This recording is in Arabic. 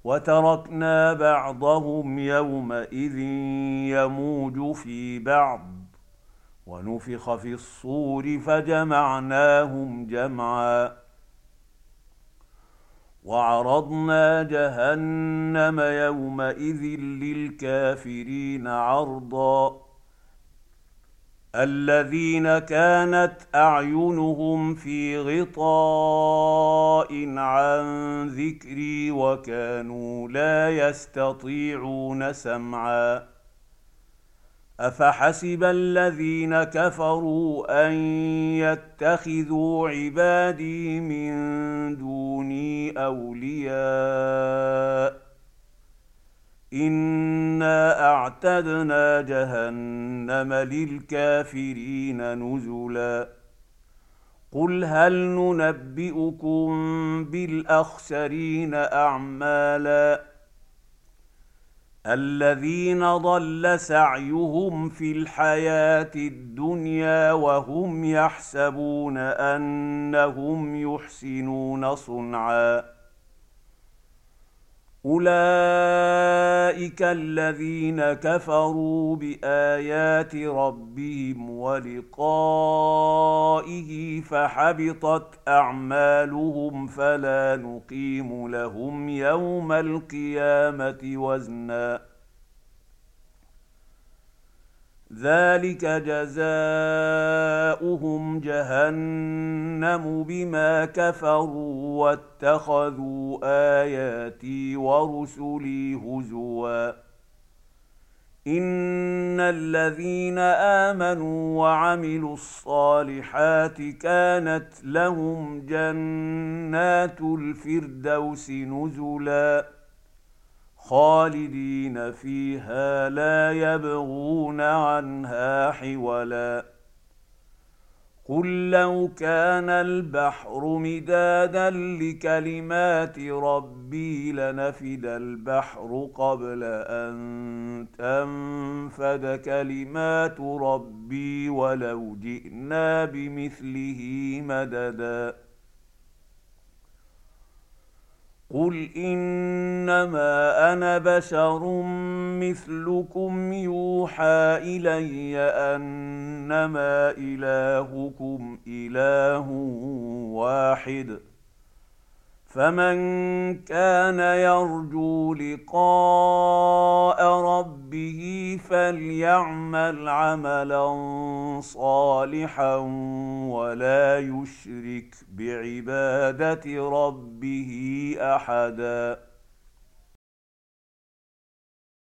وتركنا بعضهم يومئذ يموج في بعض ونفخ في الصور فجمعناهم جمعا وعرضنا جهنم يومئذ للكافرين عرضا الذين كانت أعينهم في غطاء عن ذكري وكانوا لا يستطيعون سمعا أفحسب الذين كفروا أن يتخذوا عبادي من دوني أولياء إنا أعتدنا جهنم للكافرين نزلا قل هل ننبئكم بالأخسرين أعمالا الذين ضل سعيهم في الحياة الدنيا وهم يحسبون أنهم يحسنون صنعا أولئك الذين كفروا بآيات ربهم ولقائه فحبطت أعمالهم فلا نقيم لهم يوم القيامة وزنا ذلك جزاؤهم جهنم بما كفروا واتخذوا آياتي ورسلي هزوا إن الذين آمنوا وعملوا الصالحات كانت لهم جنات الفردوس نزلا خالدين فيها لا يبغون عنها حولا قل لو كان البحر مدادا لكلمات ربي لنفد البحر قبل أن تنفد كلمات ربي ولو جئنا بمثله مددا قل إنما أنا بشر مثلكم يوحى إلي أنما إلهكم إله واحد فمن كان يرجو لقاء ربه فليعمل عملا صالحا ولا يشرك بعبادة ربه أحدا